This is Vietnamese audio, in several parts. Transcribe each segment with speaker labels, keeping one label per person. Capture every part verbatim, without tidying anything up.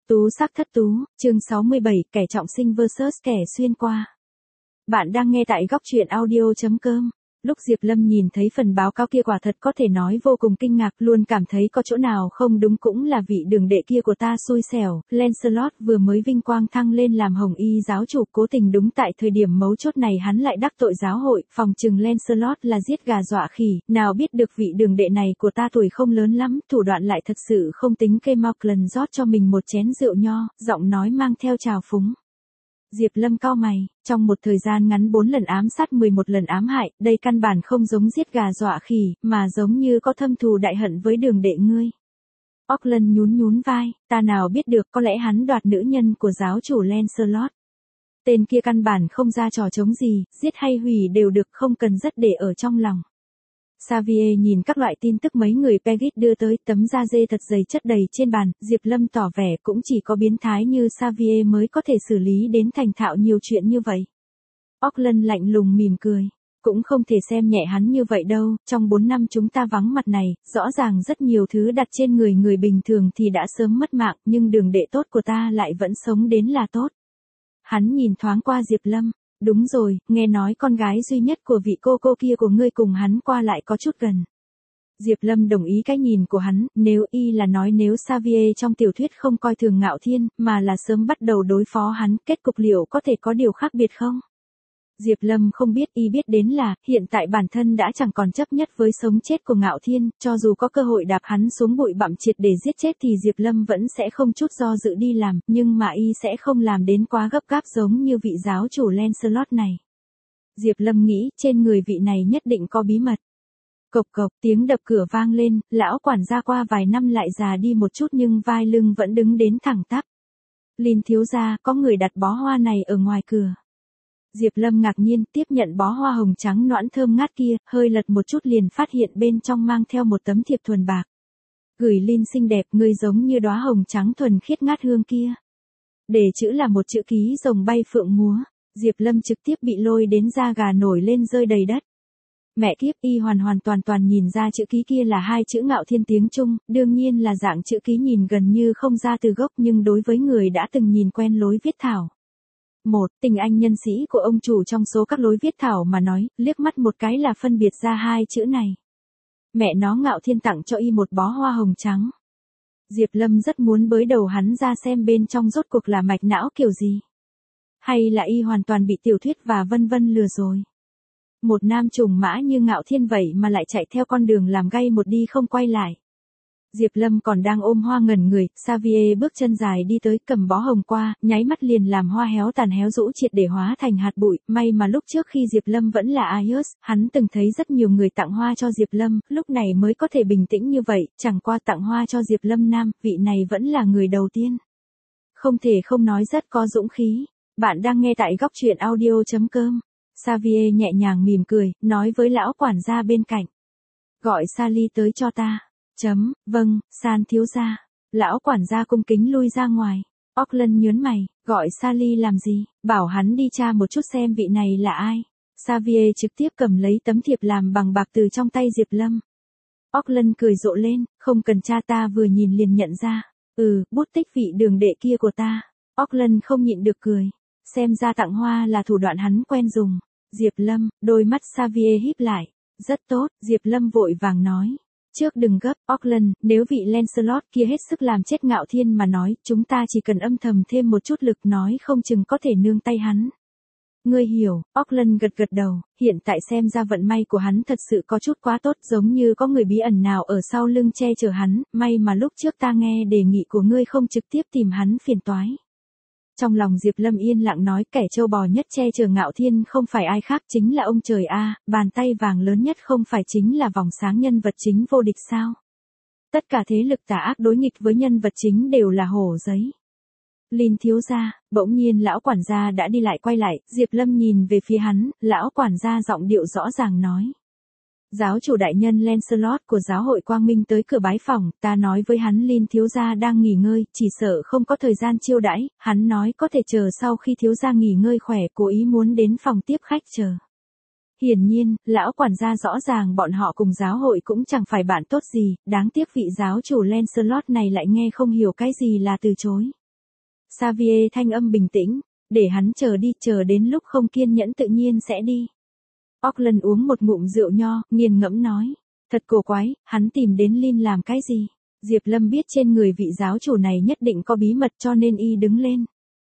Speaker 1: Tú sắc thất tú, chương sáu mươi bảy, kẻ trọng sinh versus kẻ xuyên qua. Bạn đang nghe tại góc truyện audio chấm com. Lúc Diệp Lâm nhìn thấy phần báo cáo kia quả thật có thể nói vô cùng kinh ngạc, luôn cảm thấy có chỗ nào không đúng, cũng là vị đường đệ kia của ta xui xẻo. Lancelot vừa mới vinh quang thăng lên làm hồng y giáo chủ, cố tình đúng tại thời điểm mấu chốt này hắn lại đắc tội giáo hội, phòng chừng Lancelot là giết gà dọa khỉ, nào biết được vị đường đệ này của ta tuổi không lớn lắm, thủ đoạn lại thật sự không tính kê. Maucland rót cho mình một chén rượu nho, giọng nói mang theo trào phúng. Diệp Lâm cau mày, trong một thời gian ngắn bốn lần ám sát mười một lần ám hại, đây căn bản không giống giết gà dọa khỉ, mà giống như có thâm thù đại hận với đường đệ ngươi. Auckland nhún nhún vai, ta nào biết được, có lẽ hắn đoạt nữ nhân của giáo chủ Lancelot. Tên kia căn bản không ra trò chống gì, giết hay hủy đều được, không cần rất để ở trong lòng. Xavier nhìn các loại tin tức mấy người Peggy đưa tới, tấm da dê thật dày chất đầy trên bàn, Diệp Lâm tỏ vẻ cũng chỉ có biến thái như Xavier mới có thể xử lý đến thành thạo nhiều chuyện như vậy. Auckland lạnh lùng mỉm cười, cũng không thể xem nhẹ hắn như vậy đâu, trong bốn năm chúng ta vắng mặt này, rõ ràng rất nhiều thứ đặt trên người người bình thường thì đã sớm mất mạng, nhưng đường đệ tốt của ta lại vẫn sống đến là tốt. Hắn nhìn thoáng qua Diệp Lâm. Đúng rồi, nghe nói con gái duy nhất của vị cô cô kia của ngươi cùng hắn qua lại có chút gần. Diệp Lâm đồng ý cái nhìn của hắn, nếu y là nói nếu Xavier trong tiểu thuyết không coi thường Ngạo Thiên, mà là sớm bắt đầu đối phó hắn, kết cục liệu có thể có điều khác biệt không? Diệp Lâm không biết, y biết đến là, hiện tại bản thân đã chẳng còn chấp nhất với sống chết của Ngạo Thiên, cho dù có cơ hội đạp hắn xuống bụi bặm triệt để giết chết thì Diệp Lâm vẫn sẽ không chút do dự đi làm, nhưng mà y sẽ không làm đến quá gấp gáp giống như vị giáo chủ Lancelot này. Diệp Lâm nghĩ, trên người vị này nhất định có bí mật. Cộc cộc, tiếng đập cửa vang lên, lão quản gia qua vài năm lại già đi một chút nhưng vai lưng vẫn đứng đến thẳng tắp. Linh thiếu gia, có người đặt bó hoa này ở ngoài cửa. Diệp Lâm ngạc nhiên tiếp nhận bó hoa hồng trắng nõn thơm ngát kia, hơi lật một chút liền phát hiện bên trong mang theo một tấm thiệp thuần bạc. Gửi Linh xinh đẹp, ngươi giống như đóa hồng trắng thuần khiết ngát hương kia. Để chữ là một chữ ký rồng bay phượng múa, Diệp Lâm trực tiếp bị lôi đến da gà nổi lên rơi đầy đất. Mẹ kiếp, y hoàn hoàn toàn toàn nhìn ra chữ ký kia là hai chữ Ngạo Thiên tiếng Trung, đương nhiên là dạng chữ ký nhìn gần như không ra từ gốc, nhưng đối với người đã từng nhìn quen lối viết thảo. Một, tình anh nhân sĩ của ông chủ trong số các lối viết thảo mà nói, liếc mắt một cái là phân biệt ra hai chữ này. Mẹ nó, Ngạo Thiên tặng cho y một bó hoa hồng trắng. Diệp Lâm rất muốn bới đầu hắn ra xem bên trong rốt cuộc là mạch não kiểu gì. Hay là y hoàn toàn bị tiểu thuyết và vân vân lừa rồi. Một nam trùng mã như Ngạo Thiên vậy mà lại chạy theo con đường làm gay một đi không quay lại. Diệp Lâm còn đang ôm hoa ngẩn người, Xavier bước chân dài đi tới cầm bó hồng qua, nháy mắt liền làm hoa héo tàn héo rũ triệt để hóa thành hạt bụi, may mà lúc trước khi Diệp Lâm vẫn là Aius, hắn từng thấy rất nhiều người tặng hoa cho Diệp Lâm, lúc này mới có thể bình tĩnh như vậy, chẳng qua tặng hoa cho Diệp Lâm nam, vị này vẫn là người đầu tiên. Không thể không nói rất có dũng khí. Bạn đang nghe tại góc truyện audio chấm com. Xavier nhẹ nhàng mỉm cười, nói với lão quản gia bên cạnh. Gọi Sally tới cho ta. Chấm, vâng, San thiếu gia. Lão quản gia cung kính lui ra ngoài. Auckland nhớn mày, gọi Sally làm gì, bảo hắn đi tra một chút xem vị này là ai. Xavier trực tiếp cầm lấy tấm thiệp làm bằng bạc từ trong tay Diệp Lâm. Auckland cười rộ lên, không cần tra, ta vừa nhìn liền nhận ra. Ừ, bút tích vị đường đệ kia của ta. Auckland không nhịn được cười. Xem ra tặng hoa là thủ đoạn hắn quen dùng. Diệp Lâm, đôi mắt Xavier híp lại. Rất tốt, Diệp Lâm vội vàng nói. Trước đừng gấp, Auckland, nếu vị Lancelot kia hết sức làm chết Ngạo Thiên mà nói, chúng ta chỉ cần âm thầm thêm một chút lực nói không chừng có thể nương tay hắn. Ngươi hiểu, Auckland gật gật đầu, hiện tại xem ra vận may của hắn thật sự có chút quá tốt, giống như có người bí ẩn nào ở sau lưng che chở hắn, may mà lúc trước ta nghe đề nghị của ngươi không trực tiếp tìm hắn phiền toái. Trong lòng Diệp Lâm yên lặng nói, kẻ trâu bò nhất che chở Ngạo Thiên không phải ai khác chính là ông trời a, bàn tay vàng lớn nhất không phải chính là vòng sáng nhân vật chính vô địch sao? Tất cả thế lực tà ác đối nghịch với nhân vật chính đều là hổ giấy. Linh thiếu gia, bỗng nhiên lão quản gia đã đi lại quay lại, Diệp Lâm nhìn về phía hắn, lão quản gia giọng điệu rõ ràng nói. Giáo chủ đại nhân Lancelot của giáo hội Quang Minh tới cửa bái phòng, ta nói với hắn Linh thiếu gia đang nghỉ ngơi, chỉ sợ không có thời gian chiêu đãi, hắn nói có thể chờ sau khi thiếu gia nghỉ ngơi khỏe, cố ý muốn đến phòng tiếp khách chờ. Hiển nhiên, lão quản gia rõ ràng bọn họ cùng giáo hội cũng chẳng phải bạn tốt gì, đáng tiếc vị giáo chủ Lancelot này lại nghe không hiểu cái gì là từ chối. Xavier thanh âm bình tĩnh, để hắn chờ đi, chờ đến lúc không kiên nhẫn tự nhiên sẽ đi. Auckland uống một ngụm rượu nho, nghiền ngẫm nói. Thật cổ quái, hắn tìm đến Lin làm cái gì? Diệp Lâm biết trên người vị giáo chủ này nhất định có bí mật cho nên y đứng lên.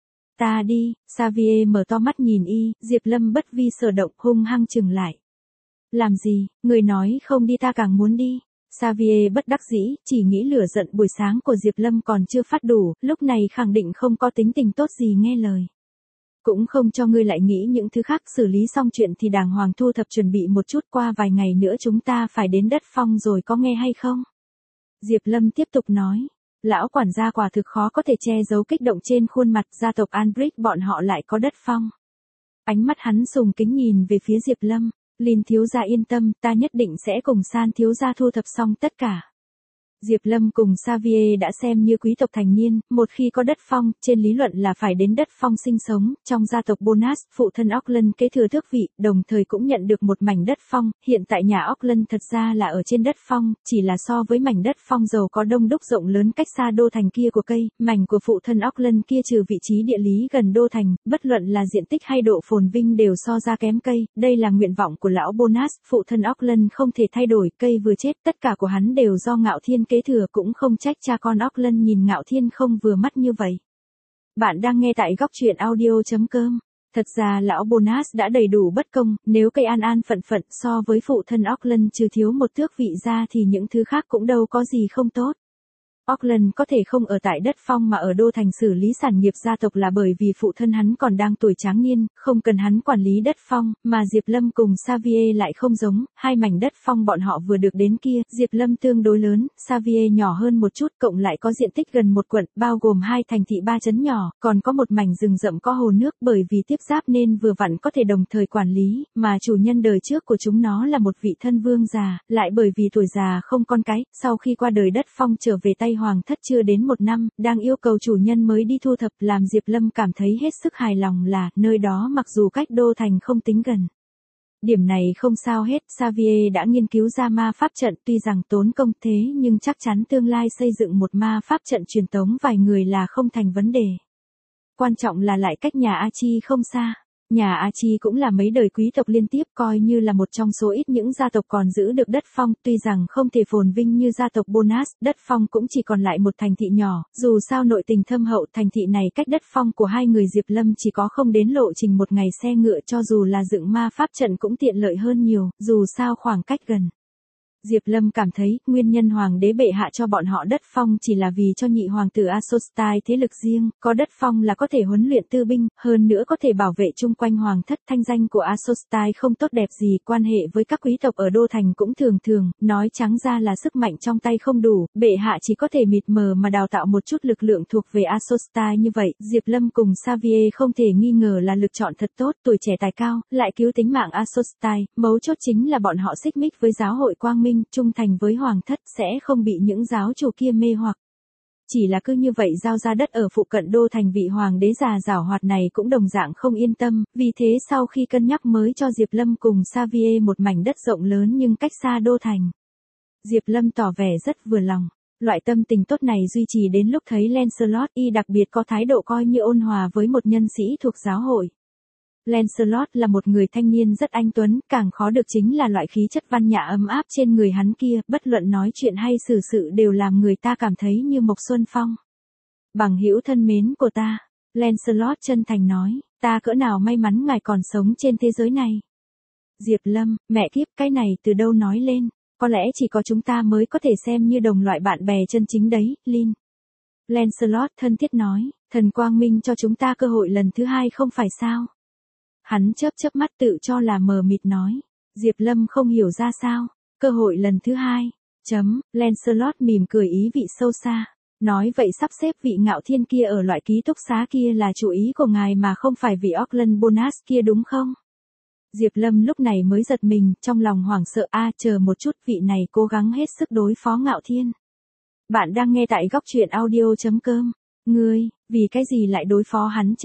Speaker 1: Ta đi, Xavier mở to mắt nhìn y, Diệp Lâm bất vi sở động hung hăng chừng lại. Làm gì, người nói không đi ta càng muốn đi. Xavier bất đắc dĩ, chỉ nghĩ lửa giận buổi sáng của Diệp Lâm còn chưa phát đủ, lúc này khẳng định không có tính tình tốt gì nghe lời. Cũng không cho ngươi lại nghĩ những thứ khác, xử lý xong chuyện thì đàng hoàng thu thập chuẩn bị một chút, qua vài ngày nữa chúng ta phải đến đất phong rồi có nghe hay không? Diệp Lâm tiếp tục nói, lão quản gia quả thực khó có thể che giấu kích động trên khuôn mặt, gia tộc Albrecht bọn họ lại có đất phong. Ánh mắt hắn sùng kính nhìn về phía Diệp Lâm, Lin thiếu gia yên tâm, ta nhất định sẽ cùng San thiếu gia thu thập xong tất cả. Diệp Lâm cùng Xavier đã xem như quý tộc thành niên, một khi có đất phong, trên lý luận là phải đến đất phong sinh sống, trong gia tộc Bonas, phụ thân Auckland kế thừa tước vị, đồng thời cũng nhận được một mảnh đất phong, hiện tại nhà Auckland thật ra là ở trên đất phong, chỉ là so với mảnh đất phong giàu có đông đúc rộng lớn cách xa đô thành kia của cây, mảnh của phụ thân Auckland kia trừ vị trí địa lý gần đô thành, bất luận là diện tích hay độ phồn vinh đều so ra kém cây, đây là nguyện vọng của lão Bonas, phụ thân Auckland không thể thay đổi, cây vừa chết, tất cả của hắn đều do Ngạo Thiên kế thừa, cũng không trách cha con Auckland nhìn Ngạo Thiên không vừa mắt như vậy. Bạn đang nghe tại góc truyện audio chấm com. Thật ra lão Bonas đã đầy đủ bất công, nếu cây an an phận phận so với phụ thân Auckland trừ thiếu một tước vị ra thì những thứ khác cũng đâu có gì không tốt. Auckland có thể không ở tại đất phong mà ở đô thành xử lý sản nghiệp gia tộc là bởi vì phụ thân hắn còn đang tuổi tráng niên, không cần hắn quản lý đất phong, mà Diệp Lâm cùng Xavier lại không giống, hai mảnh đất phong bọn họ vừa được đến kia, Diệp Lâm tương đối lớn, Xavier nhỏ hơn một chút, cộng lại có diện tích gần một quận, bao gồm hai thành thị ba trấn nhỏ, còn có một mảnh rừng rậm có hồ nước, bởi vì tiếp giáp nên vừa vặn có thể đồng thời quản lý, mà chủ nhân đời trước của chúng nó là một vị thân vương già, lại bởi vì tuổi già không con cái, sau khi qua đời đất phong trở về tay hoàng thất chưa đến một năm, đang yêu cầu chủ nhân mới đi thu thập, làm Diệp Lâm cảm thấy hết sức hài lòng là, nơi đó mặc dù cách đô thành không tính gần. Điểm này không sao hết, Xavier đã nghiên cứu ra ma pháp trận, tuy rằng tốn công thế nhưng chắc chắn tương lai xây dựng một ma pháp trận truyền tống vài người là không thành vấn đề. Quan trọng là lại cách nhà A Chi không xa. Nhà A Chi cũng là mấy đời quý tộc liên tiếp, coi như là một trong số ít những gia tộc còn giữ được đất phong, tuy rằng không thể phồn vinh như gia tộc Bonas, đất phong cũng chỉ còn lại một thành thị nhỏ, dù sao nội tình thâm hậu, thành thị này cách đất phong của hai người Diệp Lâm chỉ có không đến lộ trình một ngày xe ngựa, cho dù là dựng ma pháp trận cũng tiện lợi hơn nhiều, dù sao khoảng cách gần. Diệp Lâm cảm thấy, nguyên nhân hoàng đế bệ hạ cho bọn họ đất phong chỉ là vì cho nhị hoàng tử Asostai thế lực riêng, có đất phong là có thể huấn luyện tư binh, hơn nữa có thể bảo vệ chung quanh hoàng thất. Thanh danh của Asostai không tốt đẹp gì, quan hệ với các quý tộc ở đô thành cũng thường thường, nói trắng ra là sức mạnh trong tay không đủ, bệ hạ chỉ có thể mịt mờ mà đào tạo một chút lực lượng thuộc về Asostai như vậy. Diệp Lâm cùng Xavier không thể nghi ngờ là lựa chọn thật tốt, tuổi trẻ tài cao, lại cứu tính mạng Asostai, mấu chốt chính là bọn họ xích mích với giáo hội Quang Minh, trung thành với hoàng thất, sẽ không bị những giáo chủ kia mê hoặc. Chỉ là cứ như vậy giao ra đất ở phụ cận đô thành, vị hoàng đế già giảo hoạt này cũng đồng dạng không yên tâm, vì thế sau khi cân nhắc mới cho Diệp Lâm cùng Xavier một mảnh đất rộng lớn nhưng cách xa đô thành. Diệp Lâm tỏ vẻ rất vừa lòng. Loại tâm tình tốt này duy trì đến lúc thấy Lancelot, y đặc biệt có thái độ coi như ôn hòa với một nhân sĩ thuộc giáo hội. Lancelot là một người thanh niên rất anh tuấn, càng khó được chính là loại khí chất văn nhã ấm áp trên người hắn kia, bất luận nói chuyện hay xử sự đều làm người ta cảm thấy như mộc xuân phong. Bằng hữu thân mến của ta, Lancelot chân thành nói, ta cỡ nào may mắn ngài còn sống trên thế giới này. Diệp Lâm, mẹ kiếp, cái này từ đâu nói lên, có lẽ chỉ có chúng ta mới có thể xem như đồng loại bạn bè chân chính đấy, Lin. Lancelot thân thiết nói, thần Quang Minh cho chúng ta cơ hội lần thứ hai không phải sao. Hắn chớp chớp mắt tự cho là mờ mịt nói. Diệp Lâm không hiểu ra sao. Cơ hội lần thứ hai. Chấm, Lancelot mỉm cười ý vị sâu xa. Nói vậy sắp xếp vị Ngạo Thiên kia ở loại ký túc xá kia là chủ ý của ngài mà không phải vị Auckland Bonas kia đúng không? Diệp Lâm lúc này mới giật mình, trong lòng hoảng sợ, a chờ một chút, vị này cố gắng hết sức đối phó Ngạo Thiên. Bạn đang nghe tại góc truyện audio chấm com. Ngươi, vì cái gì lại đối phó hắn chứ?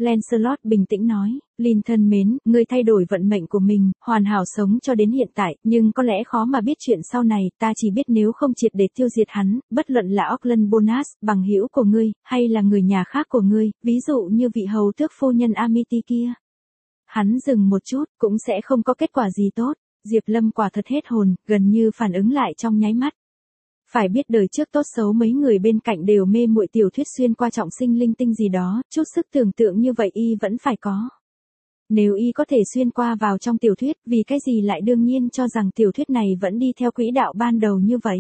Speaker 1: Lancelot bình tĩnh nói, Lin thân mến, ngươi thay đổi vận mệnh của mình, hoàn hảo sống cho đến hiện tại, nhưng có lẽ khó mà biết chuyện sau này, ta chỉ biết nếu không triệt để tiêu diệt hắn, bất luận là Auckland Bonus, bằng hữu của ngươi, hay là người nhà khác của ngươi, ví dụ như vị hầu tước phu nhân Amity kia. Hắn dừng một chút, cũng sẽ không có kết quả gì tốt. Diệp Lâm quả thật hết hồn, gần như phản ứng lại trong nháy mắt. Phải biết đời trước tốt xấu mấy người bên cạnh đều mê muội tiểu thuyết xuyên qua trọng sinh linh tinh gì đó, chút sức tưởng tượng như vậy y vẫn phải có. Nếu y có thể xuyên qua vào trong tiểu thuyết, vì cái gì lại đương nhiên cho rằng tiểu thuyết này vẫn đi theo quỹ đạo ban đầu như vậy.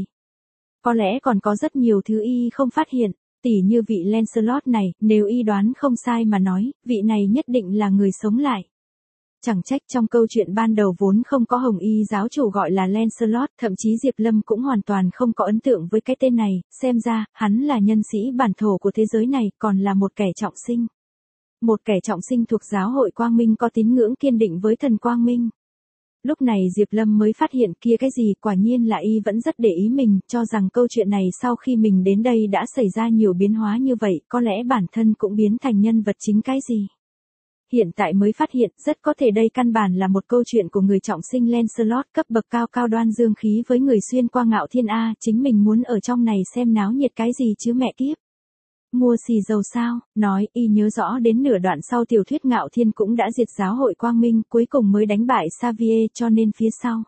Speaker 1: Có lẽ còn có rất nhiều thứ y không phát hiện, tỉ như vị Lancelot này, nếu y đoán không sai mà nói, vị này nhất định là người sống lại. Chẳng trách trong câu chuyện ban đầu vốn không có hồng y giáo chủ gọi là Lancelot, thậm chí Diệp Lâm cũng hoàn toàn không có ấn tượng với cái tên này, xem ra, hắn là nhân sĩ bản thổ của thế giới này, còn là một kẻ trọng sinh. Một kẻ trọng sinh thuộc giáo hội Quang Minh có tín ngưỡng kiên định với thần Quang Minh. Lúc này Diệp Lâm mới phát hiện kia cái gì, quả nhiên là y vẫn rất để ý mình, cho rằng câu chuyện này sau khi mình đến đây đã xảy ra nhiều biến hóa như vậy, có lẽ bản thân cũng biến thành nhân vật chính cái gì. Hiện tại mới phát hiện, rất có thể đây căn bản là một câu chuyện của người trọng sinh Lancelot cấp bậc cao cao đoan dương khí với người xuyên qua ngạo thiên A, chính mình muốn ở trong này xem náo nhiệt cái gì chứ mẹ kiếp. Mua xì dầu sao, nói, y nhớ rõ đến nửa đoạn sau tiểu thuyết ngạo thiên cũng đã diệt giáo hội Quang Minh, cuối cùng mới đánh bại Xavier cho nên phía sau.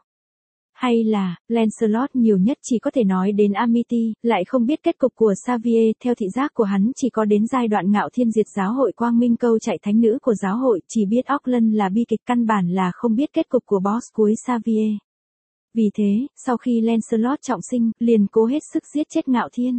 Speaker 1: Hay là, Lancelot nhiều nhất chỉ có thể nói đến Amity, lại không biết kết cục của Xavier, theo thị giác của hắn chỉ có đến giai đoạn ngạo thiên diệt giáo hội Quang Minh câu chạy thánh nữ của giáo hội, chỉ biết Auckland là bi kịch căn bản là không biết kết cục của boss cuối Xavier. Vì thế, sau khi Lancelot trọng sinh, liền cố hết sức giết chết ngạo thiên.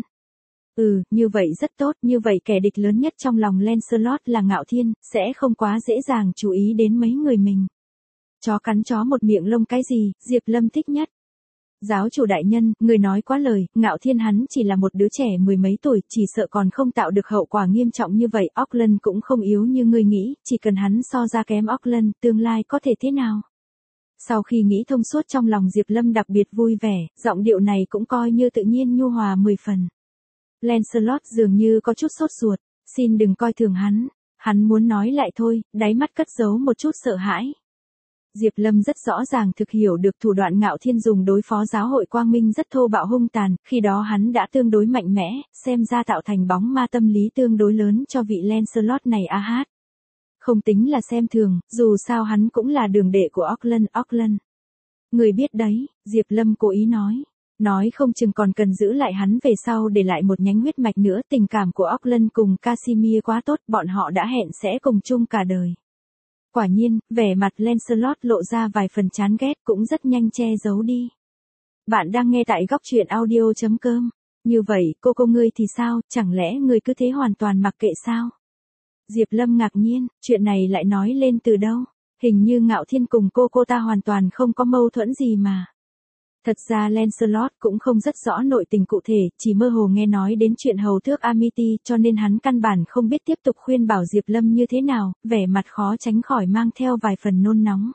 Speaker 1: Ừ, như vậy rất tốt, như vậy kẻ địch lớn nhất trong lòng Lancelot là ngạo thiên, sẽ không quá dễ dàng chú ý đến mấy người mình. Chó cắn chó một miệng lông cái gì, Diệp Lâm thích nhất. Giáo chủ đại nhân, người nói quá lời, ngạo thiên hắn chỉ là một đứa trẻ mười mấy tuổi, chỉ sợ còn không tạo được hậu quả nghiêm trọng như vậy, Auckland cũng không yếu như ngươi nghĩ, chỉ cần hắn so ra kém Auckland, tương lai có thể thế nào. Sau khi nghĩ thông suốt trong lòng Diệp Lâm đặc biệt vui vẻ, giọng điệu này cũng coi như tự nhiên nhu hòa mười phần. Lancelot dường như có chút sốt ruột, xin đừng coi thường hắn, hắn muốn nói lại thôi, đáy mắt cất giấu một chút sợ hãi. Diệp Lâm rất rõ ràng thực hiểu được thủ đoạn ngạo thiên dùng đối phó giáo hội Quang Minh rất thô bạo hung tàn, khi đó hắn đã tương đối mạnh mẽ, xem ra tạo thành bóng ma tâm lý tương đối lớn cho vị Lancelot này a hát. Không tính là xem thường, dù sao hắn cũng là đường đệ của Auckland, Auckland. Người biết đấy, Diệp Lâm cố ý nói. Nói không chừng còn cần giữ lại hắn về sau để lại một nhánh huyết mạch nữa, tình cảm của Auckland cùng Casimir quá tốt, bọn họ đã hẹn sẽ cùng chung cả đời. Quả nhiên, vẻ mặt Lancelot lộ ra vài phần chán ghét cũng rất nhanh che giấu đi. Bạn đang nghe tại góc truyện audio chấm com. Như vậy, cô cô ngươi thì sao, chẳng lẽ ngươi cứ thế hoàn toàn mặc kệ sao? Diệp Lâm ngạc nhiên, chuyện này lại nói lên từ đâu? Hình như ngạo thiên cùng cô cô ta hoàn toàn không có mâu thuẫn gì mà. Thật ra Lancelot cũng không rất rõ nội tình cụ thể, chỉ mơ hồ nghe nói đến chuyện hầu tước Amity cho nên hắn căn bản không biết tiếp tục khuyên bảo Diệp Lâm như thế nào, vẻ mặt khó tránh khỏi mang theo vài phần nôn nóng.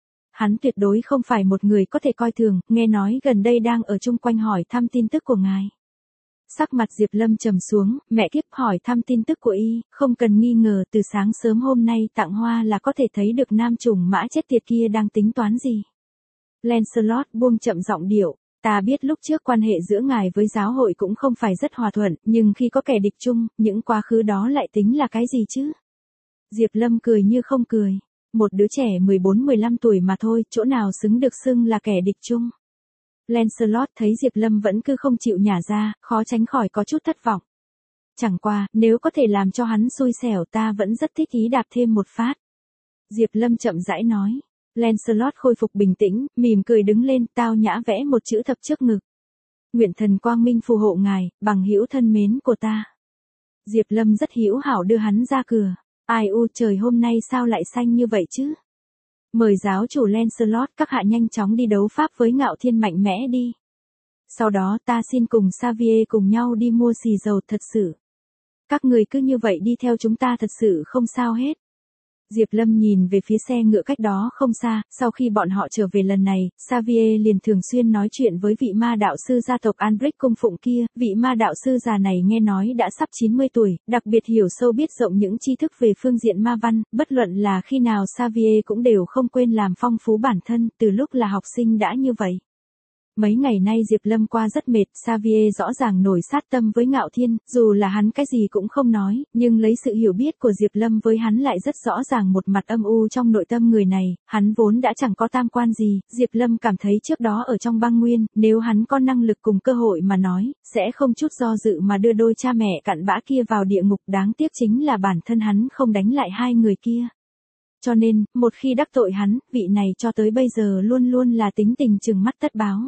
Speaker 1: Hắn tuyệt đối không phải một người có thể coi thường, nghe nói gần đây đang ở chung quanh hỏi thăm tin tức của ngài. Sắc mặt Diệp Lâm trầm xuống, mẹ kiếp hỏi thăm tin tức của y, không cần nghi ngờ từ sáng sớm hôm nay tặng hoa là có thể thấy được nam trùng mã chết tiệt kia đang tính toán gì. Lancelot buông chậm giọng điệu, ta biết lúc trước quan hệ giữa ngài với giáo hội cũng không phải rất hòa thuận, nhưng khi có kẻ địch chung, những quá khứ đó lại tính là cái gì chứ? Diệp Lâm cười như không cười, một đứa trẻ mười bốn mười lăm tuổi mà thôi, chỗ nào xứng được xưng là kẻ địch chung. Lancelot thấy Diệp Lâm vẫn cứ không chịu nhả ra, khó tránh khỏi có chút thất vọng. Chẳng qua, nếu có thể làm cho hắn xui xẻo ta vẫn rất thích ý đạp thêm một phát. Diệp Lâm chậm rãi nói. Lancelot khôi phục bình tĩnh, mỉm cười đứng lên, tao nhã vẽ một chữ thập trước ngực. Nguyện thần Quang Minh phù hộ ngài, bằng hữu thân mến của ta. Diệp Lâm rất hữu hảo đưa hắn ra cửa. Ai u trời hôm nay sao lại xanh như vậy chứ? Mời giáo chủ Lancelot các hạ nhanh chóng đi đấu pháp với ngạo thiên mạnh mẽ đi. Sau đó ta xin cùng Xavier cùng nhau đi mua xì dầu thật sự. Các người cứ như vậy đi theo chúng ta thật sự không sao hết. Diệp Lâm nhìn về phía xe ngựa cách đó không xa, sau khi bọn họ trở về lần này, Xavier liền thường xuyên nói chuyện với vị ma đạo sư gia tộc Albrecht cung phụng kia, vị ma đạo sư già này nghe nói đã sắp chín mươi tuổi, đặc biệt hiểu sâu biết rộng những tri thức về phương diện ma văn, bất luận là khi nào Xavier cũng đều không quên làm phong phú bản thân, từ lúc là học sinh đã như vậy. Mấy ngày nay Diệp Lâm qua rất mệt, Xavier rõ ràng nổi sát tâm với Ngạo Thiên, dù là hắn cái gì cũng không nói, nhưng lấy sự hiểu biết của Diệp Lâm với hắn lại rất rõ ràng một mặt âm u trong nội tâm người này, hắn vốn đã chẳng có tam quan gì, Diệp Lâm cảm thấy trước đó ở trong băng nguyên, nếu hắn có năng lực cùng cơ hội mà nói, sẽ không chút do dự mà đưa đôi cha mẹ cặn bã kia vào địa ngục, đáng tiếc chính là bản thân hắn không đánh lại hai người kia. Cho nên, một khi đắc tội hắn, vị này cho tới bây giờ luôn luôn là tính tình trừng mắt tất báo.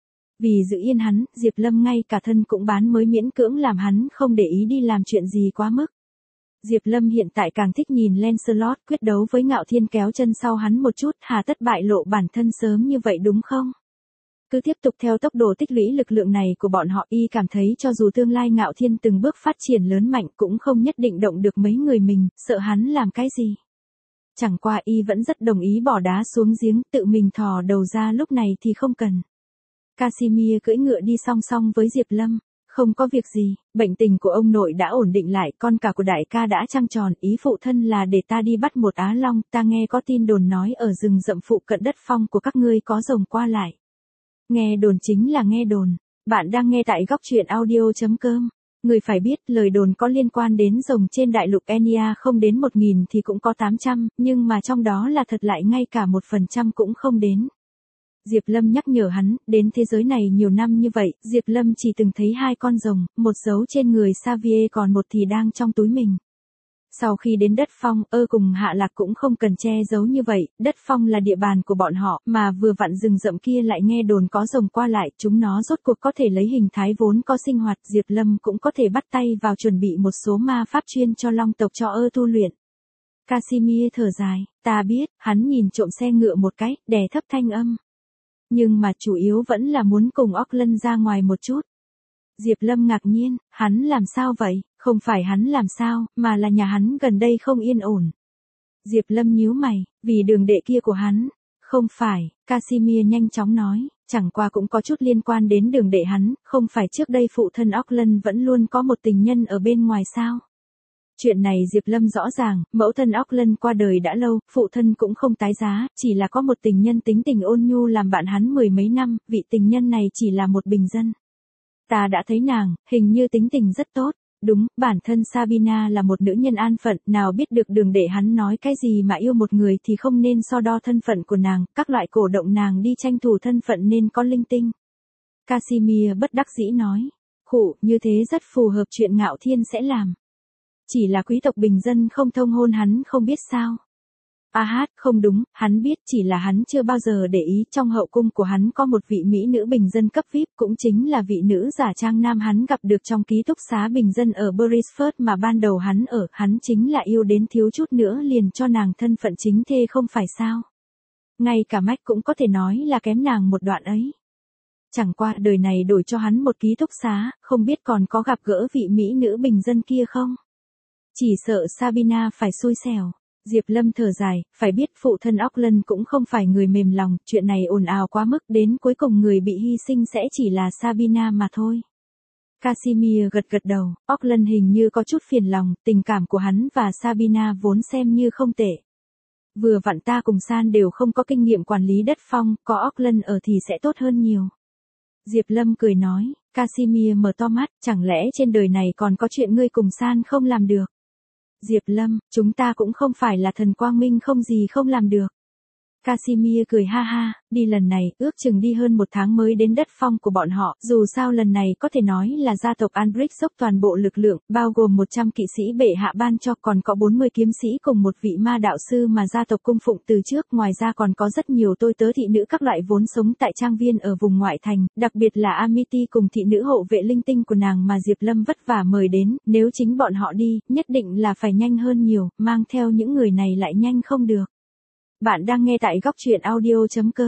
Speaker 1: Vì giữ yên hắn, Diệp Lâm ngay cả thân cũng bán mới miễn cưỡng làm hắn không để ý đi làm chuyện gì quá mức. Diệp Lâm hiện tại càng thích nhìn Lancelot quyết đấu với Ngạo Thiên kéo chân sau hắn một chút, hà tất bại lộ bản thân sớm như vậy đúng không? Cứ tiếp tục theo tốc độ tích lũy lực lượng này của bọn họ, y cảm thấy cho dù tương lai Ngạo Thiên từng bước phát triển lớn mạnh cũng không nhất định động được mấy người mình, sợ hắn làm cái gì. Chẳng qua y vẫn rất đồng ý bỏ đá xuống giếng, tự mình thò đầu ra lúc này thì không cần. Casimir cưỡi ngựa đi song song với Diệp Lâm. Không có việc gì, bệnh tình của ông nội đã ổn định lại, con cả của đại ca đã trăng tròn, ý phụ thân là để ta đi bắt một á long, ta nghe có tin đồn nói ở rừng rậm phụ cận đất phong của các ngươi có rồng qua lại. Nghe đồn chính là nghe đồn, bạn đang nghe tại góc truyện audio chấm com. Người phải biết, lời đồn có liên quan đến rồng trên đại lục Enya không đến một nghìn thì cũng có tám trăm, nhưng mà trong đó là thật lại ngay cả một phần trăm cũng không đến. Diệp Lâm nhắc nhở hắn, đến thế giới này nhiều năm như vậy, Diệp Lâm chỉ từng thấy hai con rồng, một giấu trên người Xavier còn một thì đang trong túi mình. Sau khi đến đất phong, ơ cùng Hạ Lạc cũng không cần che giấu như vậy, đất phong là địa bàn của bọn họ, mà vừa vặn rừng rậm kia lại nghe đồn có rồng qua lại, chúng nó rốt cuộc có thể lấy hình thái vốn có sinh hoạt, Diệp Lâm cũng có thể bắt tay vào chuẩn bị một số ma pháp chuyên cho long tộc cho ơ tu luyện. Casimir thở dài, ta biết, hắn nhìn trộm xe ngựa một cái, đè thấp thanh âm. Nhưng mà chủ yếu vẫn là muốn cùng Auckland ra ngoài một chút. Diệp Lâm ngạc nhiên, hắn làm sao vậy? Không phải hắn làm sao, mà là nhà hắn gần đây không yên ổn. Diệp Lâm nhíu mày, vì đường đệ kia của hắn. Không phải, Casimir nhanh chóng nói, chẳng qua cũng có chút liên quan đến đường đệ hắn, không phải trước đây phụ thân Auckland vẫn luôn có một tình nhân ở bên ngoài sao? Chuyện này Diệp Lâm rõ ràng, mẫu thân Auckland qua đời đã lâu, phụ thân cũng không tái giá, chỉ là có một tình nhân tính tình ôn nhu làm bạn hắn mười mấy năm, vị tình nhân này chỉ là một bình dân. Ta đã thấy nàng, hình như tính tình rất tốt. Đúng, bản thân Sabina là một nữ nhân an phận, nào biết được đường đệ hắn nói cái gì mà yêu một người thì không nên so đo thân phận của nàng, các loại cổ động nàng đi tranh thủ thân phận nên có linh tinh. Casimir bất đắc dĩ nói, khụ, như thế rất phù hợp chuyện Ngạo Thiên sẽ làm. Chỉ là quý tộc bình dân không thông hôn hắn không biết sao. A hát, không đúng, hắn biết, chỉ là hắn chưa bao giờ để ý, trong hậu cung của hắn có một vị mỹ nữ bình dân cấp vi ai pi, cũng chính là vị nữ giả trang nam hắn gặp được trong ký túc xá bình dân ở Beresford mà ban đầu hắn ở, hắn chính là yêu đến thiếu chút nữa liền cho nàng thân phận chính thê không phải sao. Ngay cả Mách cũng có thể nói là kém nàng một đoạn ấy. Chẳng qua đời này đổi cho hắn một ký túc xá, không biết còn có gặp gỡ vị mỹ nữ bình dân kia không? Chỉ sợ Sabina phải xui xẻo. Diệp Lâm thở dài, phải biết phụ thân Auckland cũng không phải người mềm lòng, chuyện này ồn ào quá mức, đến cuối cùng người bị hy sinh sẽ chỉ là Sabina mà thôi. Casimir gật gật đầu, Auckland hình như có chút phiền lòng, tình cảm của hắn và Sabina vốn xem như không tệ. Vừa vặn ta cùng San đều không có kinh nghiệm quản lý đất phong, có Auckland ở thì sẽ tốt hơn nhiều. Diệp Lâm cười nói, Casimir mở to mắt, chẳng lẽ trên đời này còn có chuyện ngươi cùng San không làm được? Diệp Lâm, chúng ta cũng không phải là thần quang minh không gì không làm được. Casimir cười ha ha, đi lần này, ước chừng đi hơn một tháng mới đến đất phong của bọn họ, dù sao lần này có thể nói là gia tộc Albrecht dốc toàn bộ lực lượng, bao gồm một trăm kỵ sĩ bệ hạ ban cho, còn có bốn mươi kiếm sĩ cùng một vị ma đạo sư mà gia tộc cung phụng từ trước, ngoài ra còn có rất nhiều tôi tớ thị nữ các loại vốn sống tại trang viên ở vùng ngoại thành, đặc biệt là Amity cùng thị nữ hộ vệ linh tinh của nàng mà Diệp Lâm vất vả mời đến, nếu chính bọn họ đi, nhất định là phải nhanh hơn nhiều, mang theo những người này lại nhanh không được. Bạn đang nghe tại góc truyện audio chấm com.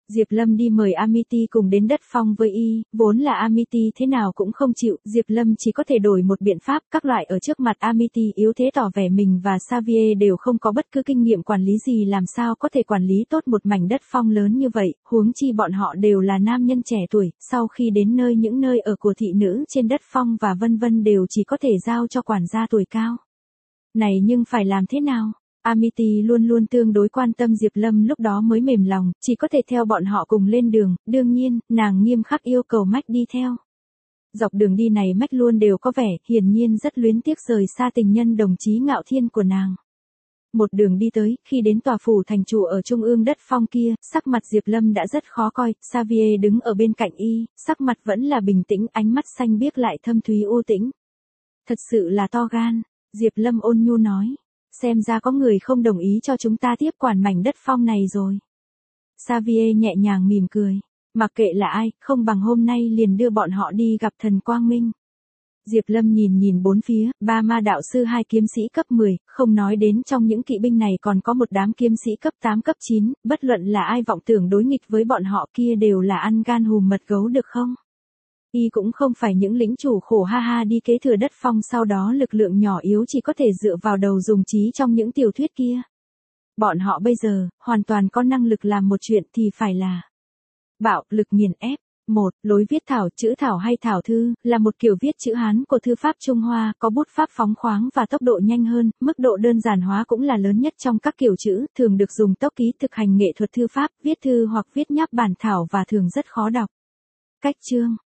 Speaker 1: Diệp Lâm đi mời Amity cùng đến đất phong với y, vốn là Amity thế nào cũng không chịu, Diệp Lâm chỉ có thể đổi một biện pháp, các loại ở trước mặt Amity yếu thế tỏ vẻ mình và Xavier đều không có bất cứ kinh nghiệm quản lý gì, làm sao có thể quản lý tốt một mảnh đất phong lớn như vậy, huống chi bọn họ đều là nam nhân trẻ tuổi, sau khi đến nơi những nơi ở của thị nữ trên đất phong và vân vân đều chỉ có thể giao cho quản gia tuổi cao. Này nhưng phải làm thế nào? Amity luôn luôn tương đối quan tâm Diệp Lâm, lúc đó mới mềm lòng, chỉ có thể theo bọn họ cùng lên đường, đương nhiên, nàng nghiêm khắc yêu cầu Mách đi theo. Dọc đường đi này Mách luôn đều có vẻ, hiển nhiên rất luyến tiếc rời xa tình nhân đồng chí Ngạo Thiên của nàng. Một đường đi tới, khi đến tòa phủ thành chủ ở trung ương đất phong kia, sắc mặt Diệp Lâm đã rất khó coi, Xavier đứng ở bên cạnh y, sắc mặt vẫn là bình tĩnh, ánh mắt xanh biếc lại thâm thúy u tĩnh. Thật sự là to gan, Diệp Lâm ôn nhu nói. Xem ra có người không đồng ý cho chúng ta tiếp quản mảnh đất phong này rồi. Xavier nhẹ nhàng mỉm cười. Mặc kệ là ai, không bằng hôm nay liền đưa bọn họ đi gặp thần Quang Minh. Diệp Lâm nhìn nhìn bốn phía, ba ma đạo sư hai kiếm sĩ cấp mười, không nói đến trong những kỵ binh này còn có một đám kiếm sĩ cấp tám cấp chín, bất luận là ai vọng tưởng đối nghịch với bọn họ kia đều là ăn gan hùm mật gấu được không? Y cũng không phải những lĩnh chủ khổ ha ha đi kế thừa đất phong sau đó lực lượng nhỏ yếu chỉ có thể dựa vào đầu dùng trí trong những tiểu thuyết kia. Bọn họ bây giờ, hoàn toàn có năng lực làm một chuyện thì phải là bạo lực nghiền ép. Một, lối viết thảo, chữ thảo hay thảo thư, là một kiểu viết chữ Hán của thư pháp Trung Hoa, có bút pháp phóng khoáng và tốc độ nhanh hơn, mức độ đơn giản hóa cũng là lớn nhất trong các kiểu chữ, thường được dùng tốc ký thực hành nghệ thuật thư pháp, viết thư hoặc viết nháp bản thảo và thường rất khó đọc. Cách chương